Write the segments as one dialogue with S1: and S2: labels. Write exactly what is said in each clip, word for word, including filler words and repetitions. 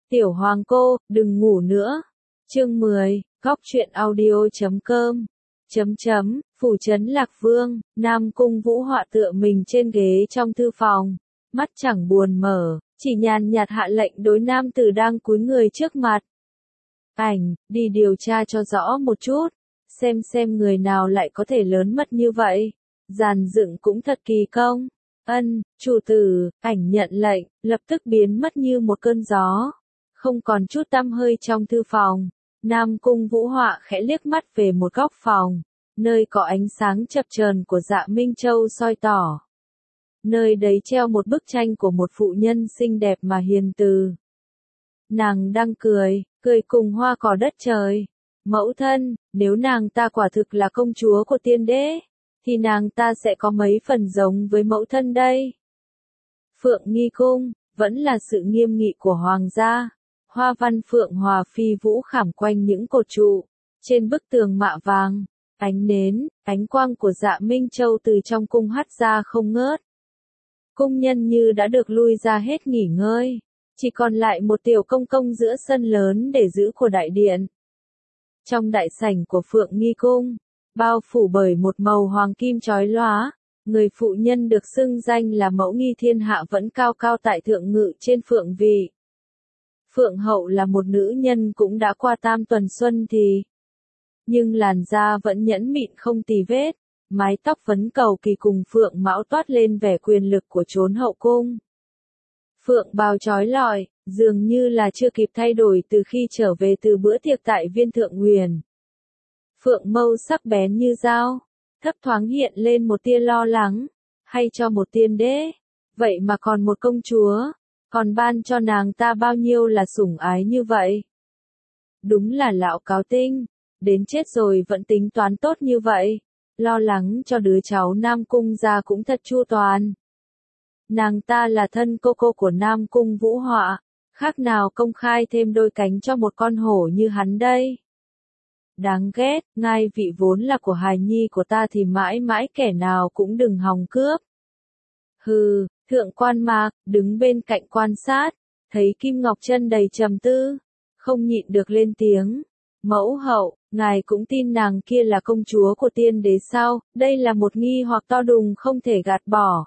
S1: Tiểu Hoàng cô, đừng ngủ nữa. Chương mười, góc truyện audio chấm com. Chấm chấm, phủ trấn Lạc Vương, Nam Cung Vũ Họa tựa mình trên ghế trong thư phòng. Mắt chẳng buồn mở, chỉ nhàn nhạt hạ lệnh đối nam tử đang cúi người trước mặt. Ảnh, đi điều tra cho rõ một chút. Xem xem người nào lại có thể lớn mật như vậy. Giàn dựng cũng thật kỳ công. Ân, chủ tử, ảnh nhận lệnh, lập tức biến mất như một cơn gió. Không còn chút tăm hơi trong thư phòng. Nam Cung Vũ Họa khẽ liếc mắt về một góc phòng, nơi có ánh sáng chập chờn của Dạ Minh Châu soi tỏ. Nơi đấy treo một bức tranh của một phụ nhân xinh đẹp mà hiền từ. Nàng đang cười, cười cùng hoa cỏ đất trời. Mẫu thân, nếu nàng ta quả thực là công chúa của tiên đế, thì nàng ta sẽ có mấy phần giống với mẫu thân đây. Phượng Nghi Cung, vẫn là sự nghiêm nghị của hoàng gia. Hoa văn phượng hòa phi vũ khảm quanh những cột trụ. Trên bức tường mạ vàng, ánh nến, ánh quang của Dạ Minh Châu từ trong cung hắt ra không ngớt. Cung nhân như đã được lui ra hết nghỉ ngơi. Chỉ còn lại một tiểu công công giữa sân lớn để giữ của đại điện. Trong đại sảnh của Phượng Nghi Cung, bao phủ bởi một màu hoàng kim chói lóa, người phụ nhân được xưng danh là mẫu nghi thiên hạ vẫn cao cao tại thượng ngự trên phượng vị. Phượng hậu là một nữ nhân cũng đã qua tam tuần xuân thì, nhưng làn da vẫn nhẫn mịn không tì vết, mái tóc phấn cầu kỳ cùng phượng mão toát lên vẻ quyền lực của chốn hậu cung. Phượng bào chói lọi, dường như là chưa kịp thay đổi từ khi trở về từ bữa tiệc tại Viên Thượng Nguyền. Phượng mâu sắc bén như dao, thấp thoáng hiện lên một tia lo lắng, hay cho một tiên đế, vậy mà còn một công chúa, còn ban cho nàng ta bao nhiêu là sủng ái như vậy. Đúng là lão cáo tinh, đến chết rồi vẫn tính toán tốt như vậy, lo lắng cho đứa cháu Nam Cung gia cũng thật chu toàn. Nàng ta là thân cô cô của Nam Cung Vũ Họa, khác nào công khai thêm đôi cánh cho một con hổ như hắn đây. Đáng ghét, ngai vị vốn là của hài nhi của ta thì mãi mãi kẻ nào cũng đừng hòng cướp. Hừ, thượng quan Mạc, đứng bên cạnh quan sát, thấy Kim Ngọc Chân đầy trầm tư, không nhịn được lên tiếng. Mẫu hậu, ngài cũng tin nàng kia là công chúa của tiên đế sao, đây là một nghi hoặc to đùng không thể gạt bỏ.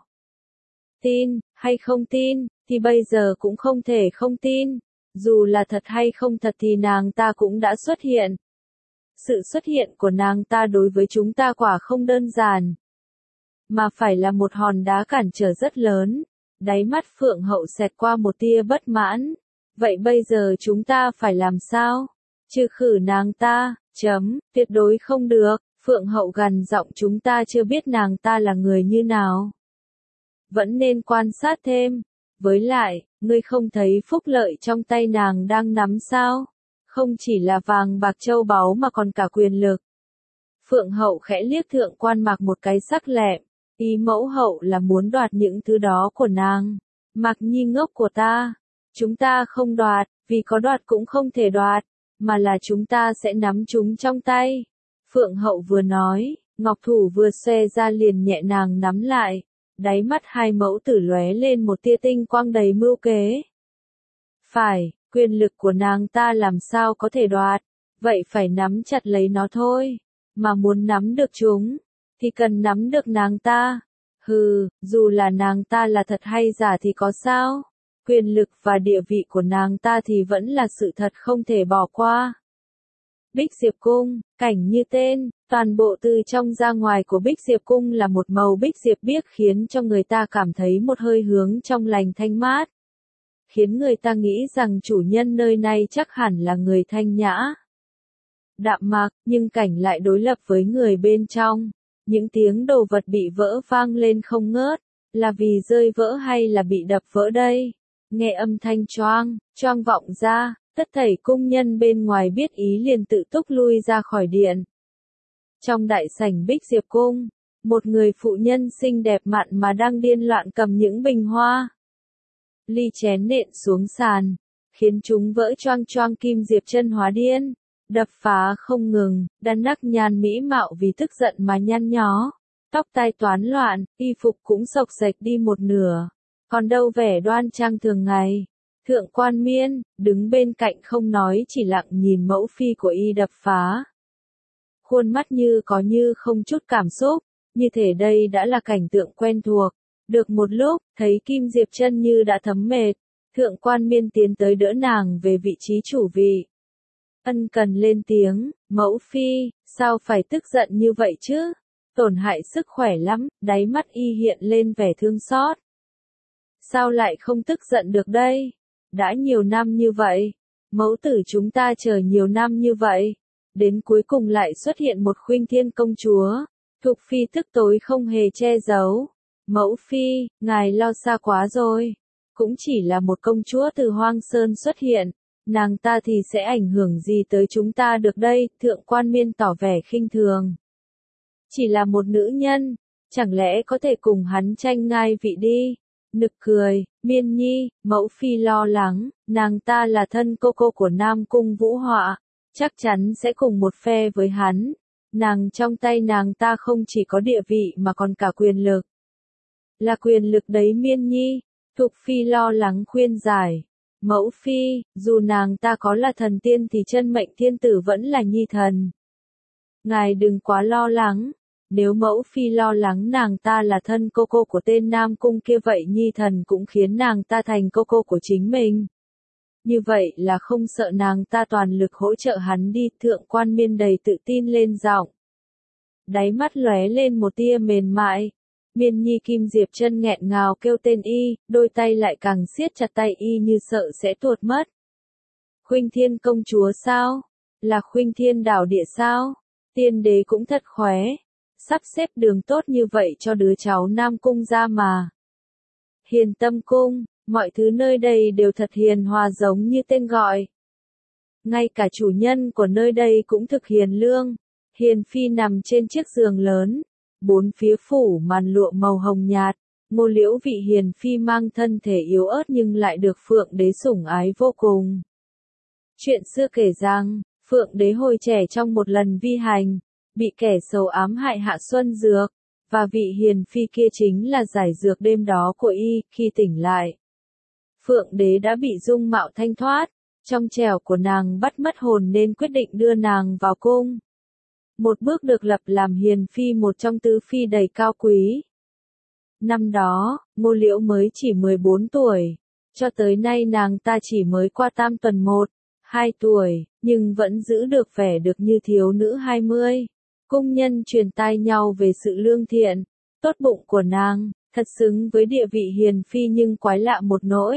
S1: Tin, hay không tin, thì bây giờ cũng không thể không tin, dù là thật hay không thật thì nàng ta cũng đã xuất hiện. Sự xuất hiện của nàng ta đối với chúng ta quả không đơn giản, mà phải là một hòn đá cản trở rất lớn. Đáy mắt Phượng hậu xẹt qua một tia bất mãn. Vậy bây giờ chúng ta phải làm sao? Trừ khử nàng ta, chấm, tuyệt đối không được. Phượng hậu gằn giọng, chúng ta chưa biết nàng ta là người như nào. Vẫn nên quan sát thêm. Với lại, ngươi không thấy phúc lợi trong tay nàng đang nắm sao? Không chỉ là vàng bạc châu báu mà còn cả quyền lực. Phượng hậu khẽ liếc thượng quan Mạc một cái sắc lẹm. Ý mẫu hậu là muốn đoạt những thứ đó của nàng. Mạc nhi ngốc của ta. Chúng ta không đoạt, vì có đoạt cũng không thể đoạt, mà là chúng ta sẽ nắm chúng trong tay. Phượng hậu vừa nói, ngọc thủ vừa xoe ra liền nhẹ nàng nắm lại. Đáy mắt hai mẫu tử lóe lên một tia tinh quang đầy mưu kế. Phải, quyền lực của nàng ta làm sao có thể đoạt, vậy phải nắm chặt lấy nó thôi. Mà muốn nắm được chúng, thì cần nắm được nàng ta. Hừ, dù là nàng ta là thật hay giả thì có sao? Quyền lực và địa vị của nàng ta thì vẫn là sự thật không thể bỏ qua. Bích Diệp Cung, cảnh như tên, toàn bộ từ trong ra ngoài của Bích Diệp Cung là một màu bích diệp biếc khiến cho người ta cảm thấy một hơi hướng trong lành thanh mát. Khiến người ta nghĩ rằng chủ nhân nơi này chắc hẳn là người thanh nhã, đạm mạc, nhưng cảnh lại đối lập với người bên trong. Những tiếng đồ vật bị vỡ vang lên không ngớt, là vì rơi vỡ hay là bị đập vỡ đây? Nghe âm thanh choang, choang vọng ra, tất thảy cung nhân bên ngoài biết ý liền tự túc lui ra khỏi điện. Trong đại sảnh Bích Diệp Cung, một người phụ nhân xinh đẹp mặn mà đang điên loạn cầm những bình hoa. Ly chén nện xuống sàn, khiến chúng vỡ choang choang. Kim Diệp Chân hóa điên, đập phá không ngừng, đan nắc nhàn mỹ mạo vì tức giận mà nhăn nhó. Tóc tai toán loạn, y phục cũng xộc xệch đi một nửa, còn đâu vẻ đoan trang thường ngày. Thượng quan miên, đứng bên cạnh không nói chỉ lặng nhìn mẫu phi của y đập phá. Khuôn mắt như có như không chút cảm xúc, như thể đây đã là cảnh tượng quen thuộc. Được một lúc, thấy Kim Diệp Chân như đã thấm mệt, thượng quan miên tiến tới đỡ nàng về vị trí chủ vị. Ân cần lên tiếng, mẫu phi, sao phải tức giận như vậy chứ? Tổn hại sức khỏe lắm, đáy mắt y hiện lên vẻ thương xót. Sao lại không tức giận được đây? Đã nhiều năm như vậy, mẫu tử chúng ta chờ nhiều năm như vậy, đến cuối cùng lại xuất hiện một Khuynh Thiên công chúa. Thục phi tức tối không hề che giấu. Mẫu phi, ngài lo xa quá rồi. Cũng chỉ là một công chúa từ Hoang Sơn xuất hiện, nàng ta thì sẽ ảnh hưởng gì tới chúng ta được đây? Thượng quan miên tỏ vẻ khinh thường. Chỉ là một nữ nhân, chẳng lẽ có thể cùng hắn tranh ngai vị đi? Nực cười, Miên Nhi, mẫu phi lo lắng, nàng ta là thân cô cô của Nam Cung Vũ Họa, chắc chắn sẽ cùng một phe với hắn. Nàng trong tay nàng ta không chỉ có địa vị mà còn cả quyền lực. Là quyền lực đấy Miên Nhi, Thục phi lo lắng khuyên giải. Mẫu phi, dù nàng ta có là thần tiên thì chân mệnh thiên tử vẫn là nhi thần. Ngài đừng quá lo lắng. Nếu mẫu phi lo lắng nàng ta là thân cô cô của tên Nam Cung kia vậy nhi thần cũng khiến nàng ta thành cô cô của chính mình. Như vậy là không sợ nàng ta toàn lực hỗ trợ hắn đi. Thượng quan miên đầy tự tin lên giọng. Đáy mắt lóe lên một tia mềm mại. Miên Nhi Kim Diệp Chân nghẹn ngào kêu tên y, đôi tay lại càng siết chặt tay y như sợ sẽ tuột mất. Khuynh Thiên công chúa sao? Là Khuynh Thiên đảo địa sao? Tiên đế cũng thật khóe. Sắp xếp đường tốt như vậy cho đứa cháu Nam Cung ra mà. Hiền Tâm Cung, mọi thứ nơi đây đều thật hiền hòa giống như tên gọi. Ngay cả chủ nhân của nơi đây cũng thực hiền lương. Hiền phi nằm trên chiếc giường lớn, bốn phía phủ màn lụa màu hồng nhạt. Ngô Liễu vị hiền phi mang thân thể yếu ớt nhưng lại được Phượng đế sủng ái vô cùng. Chuyện xưa kể rằng, Phượng đế hồi trẻ trong một lần vi hành, bị kẻ xấu ám hại hạ xuân dược, và vị hiền phi kia chính là giải dược đêm đó của y. Khi tỉnh lại, Phượng đế đã bị dung mạo thanh thoát, trong trẻo của nàng bắt mất hồn nên quyết định đưa nàng vào cung. Một bước được lập làm hiền phi một trong tứ phi đầy cao quý. Năm đó, Ngô Liễu mới chỉ mười bốn tuổi, cho tới nay nàng ta chỉ mới qua tam tuần một, hai tuổi, nhưng vẫn giữ được vẻ được như thiếu nữ hai mươi. Cung nhân truyền tai nhau về sự lương thiện, tốt bụng của nàng, thật xứng với địa vị hiền phi nhưng quái lạ một nỗi.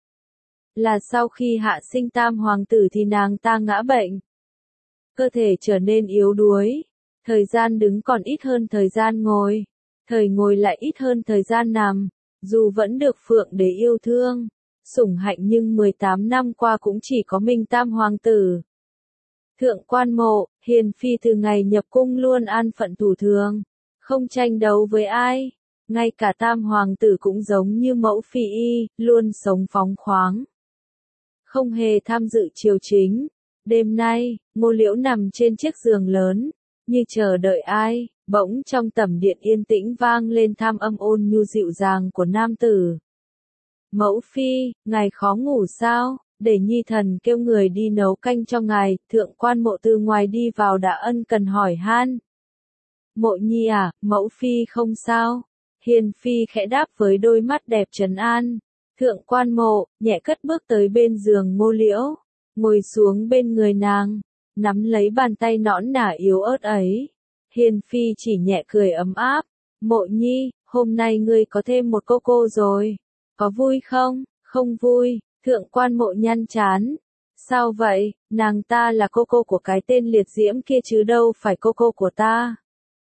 S1: Là sau khi hạ sinh tam hoàng tử thì nàng ta ngã bệnh. Cơ thể trở nên yếu đuối, thời gian đứng còn ít hơn thời gian ngồi, thời ngồi lại ít hơn thời gian nằm, dù vẫn được Phượng đế yêu thương, sủng hạnh nhưng mười tám năm qua cũng chỉ có mình tam hoàng tử. Thượng quan mộ, hiền phi từ ngày nhập cung luôn an phận thủ thường, không tranh đấu với ai, ngay cả tam hoàng tử cũng giống như mẫu phi y, luôn sống phóng khoáng. Không hề tham dự triều chính. Đêm nay, Ngô Liễu nằm trên chiếc giường lớn, như chờ đợi ai, bỗng trong tẩm điện yên tĩnh vang lên tham âm ôn nhu dịu dàng của nam tử. Mẫu phi, ngài khó ngủ sao? Để nhi thần kêu người đi nấu canh cho ngài. Thượng quan mộ từ ngoài đi vào đã ân cần hỏi han. Mộ nhi à, mẫu phi không sao. Hiền phi khẽ đáp với đôi mắt đẹp trấn an. Thượng quan mộ, nhẹ cất bước tới bên giường Ngô Liễu, ngồi xuống bên người nàng, nắm lấy bàn tay nõn nả yếu ớt ấy. Hiền phi chỉ nhẹ cười ấm áp. Mộ nhi, hôm nay ngươi có thêm một cô cô rồi. Có vui không? Không vui. Thượng quan mộ nhăn chán. Sao vậy? Nàng ta là cô cô của cái tên liệt diễm kia chứ đâu phải cô cô của ta.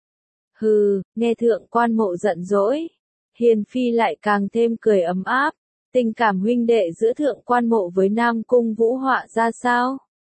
S1: Hừ, nghe thượng quan mộ giận dỗi. Hiền phi lại càng thêm cười ấm áp. Tình cảm huynh đệ giữa thượng quan mộ với Nam Cung Vũ Họa ra sao?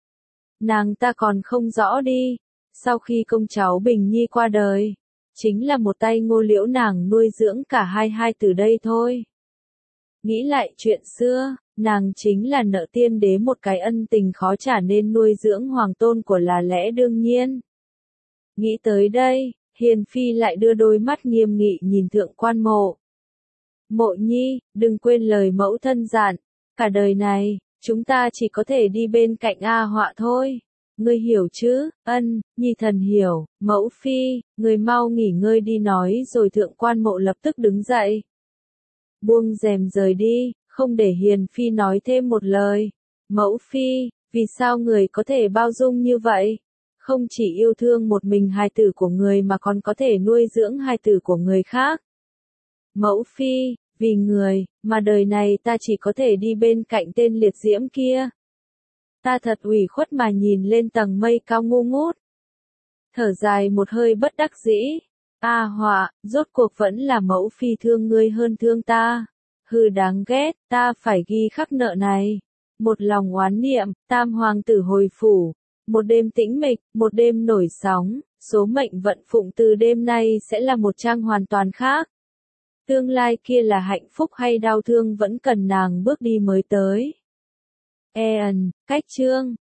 S1: Nàng ta còn không rõ đi. Sau khi công cháu Bình Nhi qua đời, chính là một tay Ngô Liễu nàng nuôi dưỡng cả hai hai từ đây thôi. Nghĩ lại chuyện xưa, nàng chính là nợ tiên đế một cái ân tình khó trả nên nuôi dưỡng hoàng tôn của là lẽ đương nhiên. Nghĩ tới đây, hiền phi lại đưa đôi mắt nghiêm nghị nhìn thượng quan mộ. Mộ nhi, đừng quên lời mẫu thân dặn, Cả đời này, chúng ta chỉ có thể đi bên cạnh A Họa thôi. Ngươi hiểu chứ? Ân, Nhi thần hiểu. Mẫu phi, người mau nghỉ ngơi đi nói rồi thượng quan mộ lập tức đứng dậy. Buông rèm rời đi, không để Hiền phi nói thêm một lời. Mẫu phi, vì sao người có thể bao dung như vậy? Không chỉ yêu thương một mình hài tử của người mà còn có thể nuôi dưỡng hài tử của người khác. Mẫu phi, vì người, mà đời này ta chỉ có thể đi bên cạnh tên liệt diễm kia. Ta thật ủy khuất mà nhìn lên tầng mây cao ngu ngút. Thở dài một hơi bất đắc dĩ. A Họa, rốt cuộc vẫn là mẫu phi thương ngươi hơn thương ta. Hừ đáng ghét, ta phải ghi khắc nợ này. Một lòng oán niệm, tam hoàng tử hồi phủ. Một đêm tĩnh mịch, một đêm nổi sóng, số mệnh vận phụng từ đêm nay sẽ là một trang hoàn toàn khác. Tương lai kia là hạnh phúc hay đau thương vẫn cần nàng bước đi mới tới. Ean, cách chương.